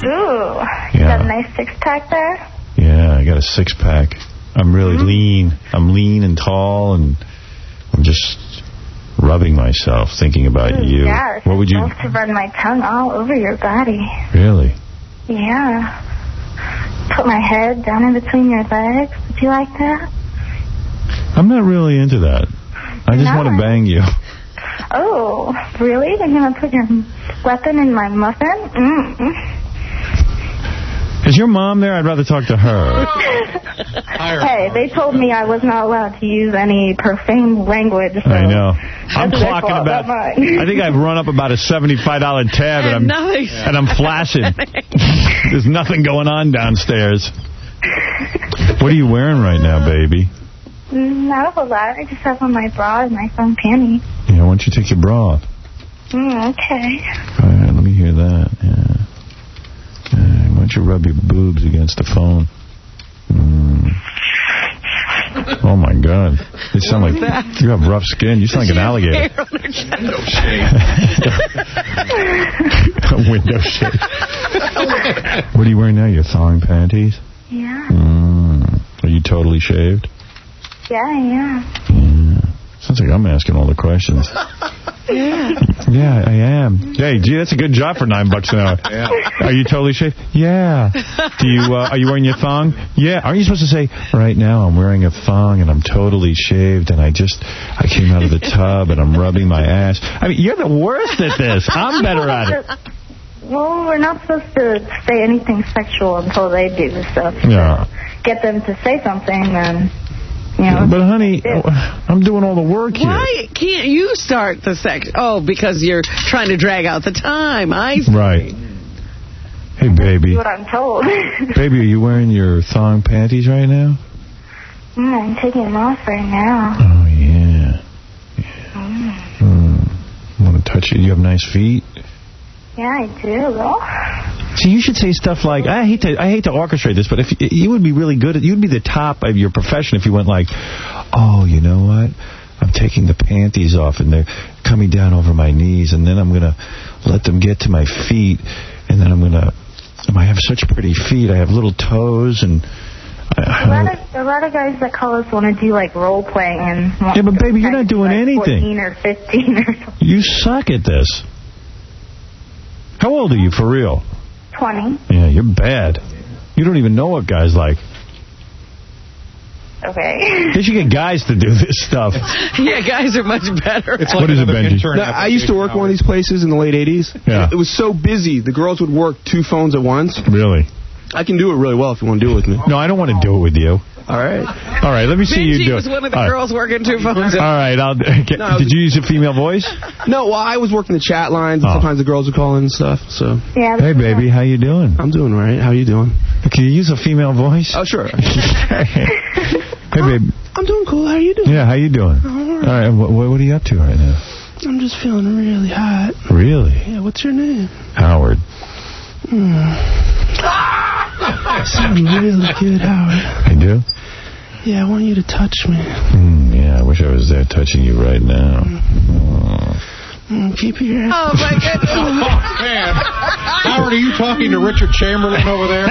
Ooh, you got a nice six-pack there? Yeah, I got a six-pack. I'm really lean. I'm lean and tall, and I'm just rubbing myself, thinking about you. Yeah, what would you... I'd love to run my tongue all over your body. Really? Yeah. Put my head down in between your legs. Would you like that? I'm not really into that. I just want to bang you. Oh, really? You're going to put your weapon in my muffin? Is your mom there? I'd rather talk to her. Hey, they told me I was not allowed to use any profane language. So I know. I'm clocking about... I think I've run up about a $75 tab, and I'm flashing. There's nothing going on downstairs. What are you wearing right now, baby? Not a whole lot. I just have on my bra and my thong panties. Yeah, why don't you take your bra off? Okay. All right, let me hear that. Yeah. Why don't you rub your boobs against the phone? Oh, my God. You sound like you have rough skin. You sound like an alligator. Window shade. Window shade. What are you wearing now? Your thong panties? Yeah. Are you totally shaved? Yeah, I am. Yeah. Sounds like I'm asking all the questions. Yeah, I am. Hey, gee, that's a good job for $9 an hour. Yeah. Are you totally shaved? Yeah. Do you? Are you wearing your thong? Yeah. Aren't you supposed to say, right now I'm wearing a thong and I'm totally shaved and I came out of the tub and I'm rubbing my ass. I mean, you're the worst at this. I'm better at it. Well, we're not supposed to say anything sexual until they do, so Yeah. get them to say something, then... You know, but, honey, I'm doing all the work here. Why can't you start the sex? Oh, because you're trying to drag out the time. I see. Right. Hey, baby. That's what I'm told. Baby, are you wearing your thong panties right now? I'm taking them off right now. Oh, yeah. Want to touch it? You have nice feet? Yeah, I do. See, you should say stuff like, I hate to orchestrate this, but if you would be really good you'd be the top of your profession if you went like, oh, you know what? I'm taking the panties off and they're coming down over my knees, and then I'm going to let them get to my feet, and then I have such pretty feet. I have little toes, and a lot of guys that call us want to do like role playing and yeah, but baby, you're not doing anything. 14 or 15 or something. You suck at this. How old are you, for real? 20. Yeah, you're bad. You don't even know what guys like. Okay. They should get guys to do this stuff. Yeah, guys are much better. It's like what is it, Benji? I used to work one of these places in the late 80s. Yeah. It was so busy, the girls would work 2 phones at once. Really? I can do it really well if you want to do it with me. No, I don't want to do it with you. All right. All right, let me see you do it. was one of the girls working 2 phones. All right, did you use a female voice? No, well, I was working the chat lines, and sometimes the girls would call in and stuff, so. Yeah. Hey, baby, how you doing? I'm doing all right. How you doing? Can you use a female voice? Oh, sure. Hey, babe. I'm doing cool. How you doing? Yeah, how you doing? All right, what are you up to right now? I'm just feeling really hot. Really? Yeah, what's your name? Howard. Sound really good, Howard. I do? Yeah, I want you to touch me. Yeah, I wish I was there touching you right now. Keep your Oh, my goodness. Oh, man. Howard, are you talking to Richard Chamberlain over there?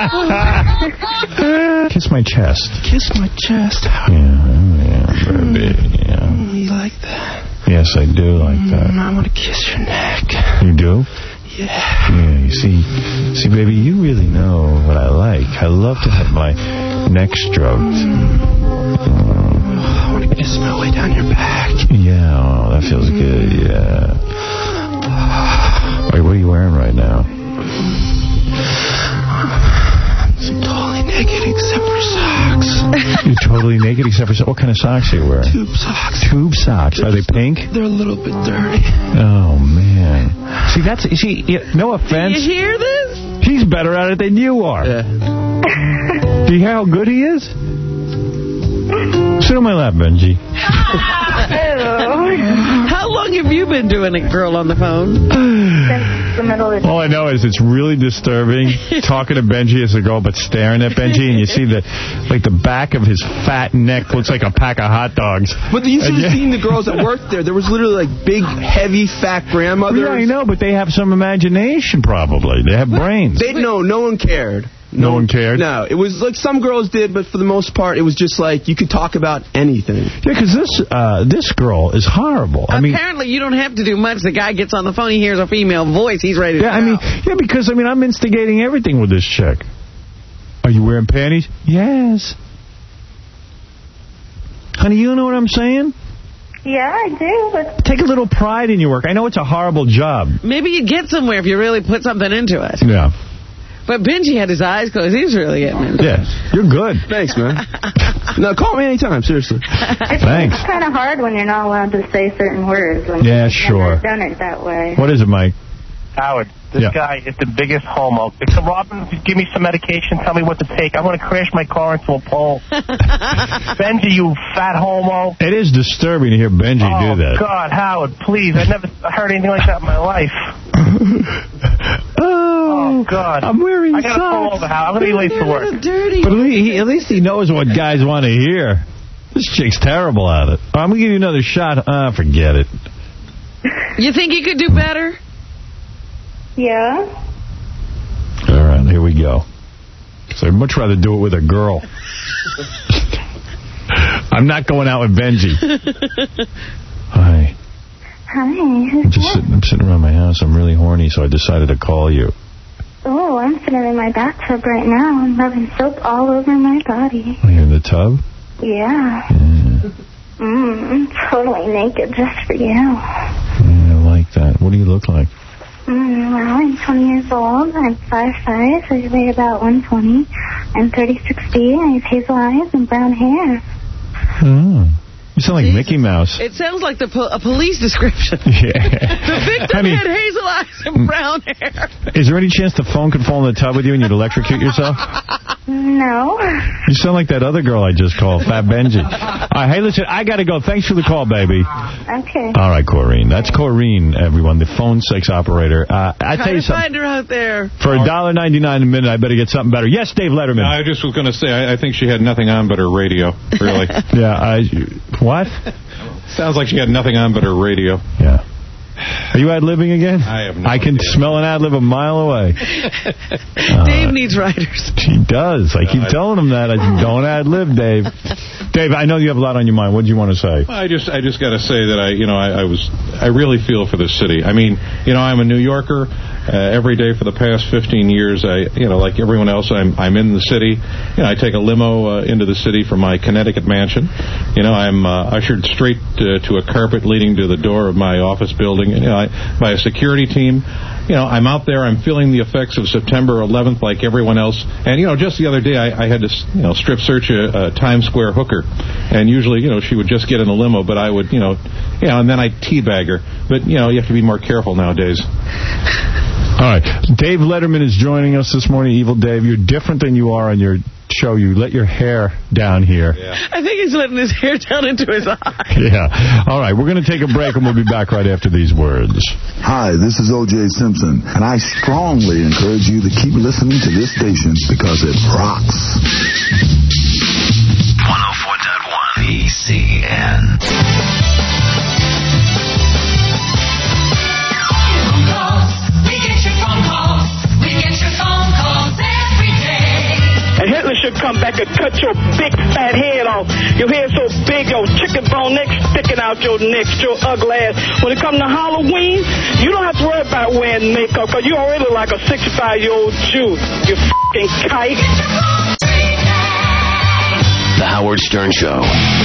Kiss my chest. Kiss my chest, Howard. Yeah, baby, yeah. You like that? Yes, I do like that. I want to kiss your neck. You do? Yeah. Yeah, you see, baby, you really know what I like. I love to have my neck stroked. I want to kiss my way down your back. Yeah, oh, that feels good, yeah. Wait, what are you wearing right now? I'm totally naked except for socks. You're totally naked except for socks? What kind of socks are you wearing? Tube socks. Tube socks. Are they pink? They're a little bit dirty. Oh, man. See, no offense. Do you hear this? He's better at it than you are. Yeah. Do you hear how good he is? Sit on my lap, Benji. How long have you been doing it, girl on the phone? Since the middle of the day. All I know is it's really disturbing talking to Benji as a girl, but staring at Benji, and you see the back of his fat neck looks like a pack of hot dogs. But you should have seen the girls that worked there. There was literally like big, heavy, fat grandmothers. Yeah, I know, but they have some imagination probably. They have brains. No one cared. No one cared? No, it was like some girls did, but for the most part, it was just like you could talk about anything. Yeah, because this girl is horrible. Apparently, you don't have to do much. The guy gets on the phone, he hears a female voice, he's ready to go. Because I'm instigating everything with this chick. Are you wearing panties? Yes. Honey, you know what I'm saying? Yeah, I do. But take a little pride in your work. I know it's a horrible job. Maybe you'd get somewhere if you really put something into it. Yeah. But Benji had his eyes closed. He was really getting into it. Yeah, you're good. Thanks, man. No, call me anytime, seriously. Thanks. It's kind of hard when you're not allowed to say certain words. When you've never done it that way. What is it, Mike? Howard, this guy is the biggest homo. So, Robin, give me some medication. Tell me what to take. I'm going to crash my car into a pole. Benji, you fat homo. It is disturbing to hear Benji do that. Oh, God, Howard, please. I never heard anything like that in my life. Oh, God. I'm wearing socks. I got to pull over, Howard. I'm going to be late for work. But at least he knows what guys want to hear. This chick's terrible at it. I'm going to give you another shot. Forget it. You think you could do better? Yeah. All right, here we go. So I'd much rather do it with a girl. I'm not going out with Benji. Hi. Hi. I'm sitting around my house. I'm really horny, so I decided to call you. Oh, I'm sitting in my bathtub right now. I'm rubbing soap all over my body. Are you in the tub? Yeah. I'm totally naked just for you. Yeah, I like that. What do you look like? Well, I'm 20 years old. I'm 5'5". I weigh about 120. I'm 36B. I have hazel eyes and brown hair. You sound like Mickey Mouse. It sounds like a police description. Yeah. The victim had hazel eyes and brown hair. Is there any chance the phone could fall in the tub with you and you'd electrocute yourself? No. You sound like that other girl I just called, Fat Benji. All right, hey, listen, I got to go. Thanks for the call, baby. Okay. All right, Corrine. That's Corrine, everyone, the phone sex operator. I tell you something. Find her out there. For $1.99 a minute, I better get something better. Yes, Dave Letterman. I just was going to say, I think she had nothing on but her radio, really. Yeah, what? Sounds like she had nothing on but her radio. Yeah. Are you ad-libbing again? I have no I can idea. smell an ad-lib a mile away. Dave needs writers. He does. I keep telling him that. Don't ad-lib, Dave. Dave, I know you have a lot on your mind. What do you want to say? I just got to say that I really feel for this city. I mean, I'm a New Yorker. Every day for the past 15 years, like everyone else, I'm in the city. I take a limo into the city from my Connecticut mansion. I'm ushered straight to a carpet leading to the door of my office building. By a security team. I'm out there. I'm feeling the effects of September 11th like everyone else. And, just the other day, I had to, strip search a Times Square hooker. And usually, she would just get in a limo, but I would, and then I'd teabag her. But, you have to be more careful nowadays. All right. Dave Letterman is joining us this morning. Evil Dave, you're different than you are on your show. You let your hair down here. Yeah. I think he's letting his hair down into his eye. Yeah. All right. We're going to take a break, and we'll be back right after these words. Hi, this is O.J. Simpson, and I strongly encourage you to keep listening to this station because it rocks. 104.1 BCN. And Hitler should come back and cut your big fat head off. Your head so big, your chicken bone neck sticking out your neck, your ugly ass. When it comes to Halloween, you don't have to worry about wearing makeup because you already look like a 65-year-old Jew. You f***ing kite. The Howard Stern Show.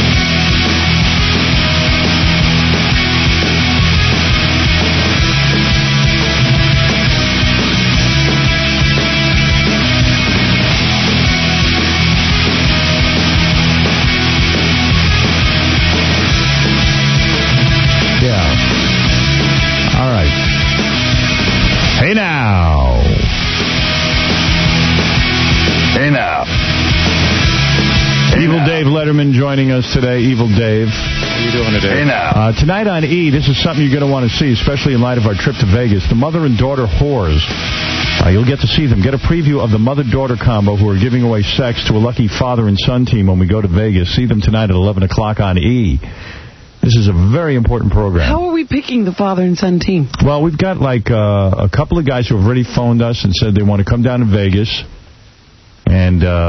Hey now. Hey now. Evil Dave Letterman. Letterman joining us today, Evil Dave. How you doing today? Hey, now. Tonight on E, this is something you're going to want to see, especially in light of our trip to Vegas. The mother and daughter whores. You'll get to see them. Get a preview of the mother-daughter combo who are giving away sex to a lucky father and son team when we go to Vegas. See them tonight at 11 o'clock on E. This is a very important program. How are we picking the father and son team? Well, we've got like a couple of guys who have already phoned us and said they want to come down to Vegas.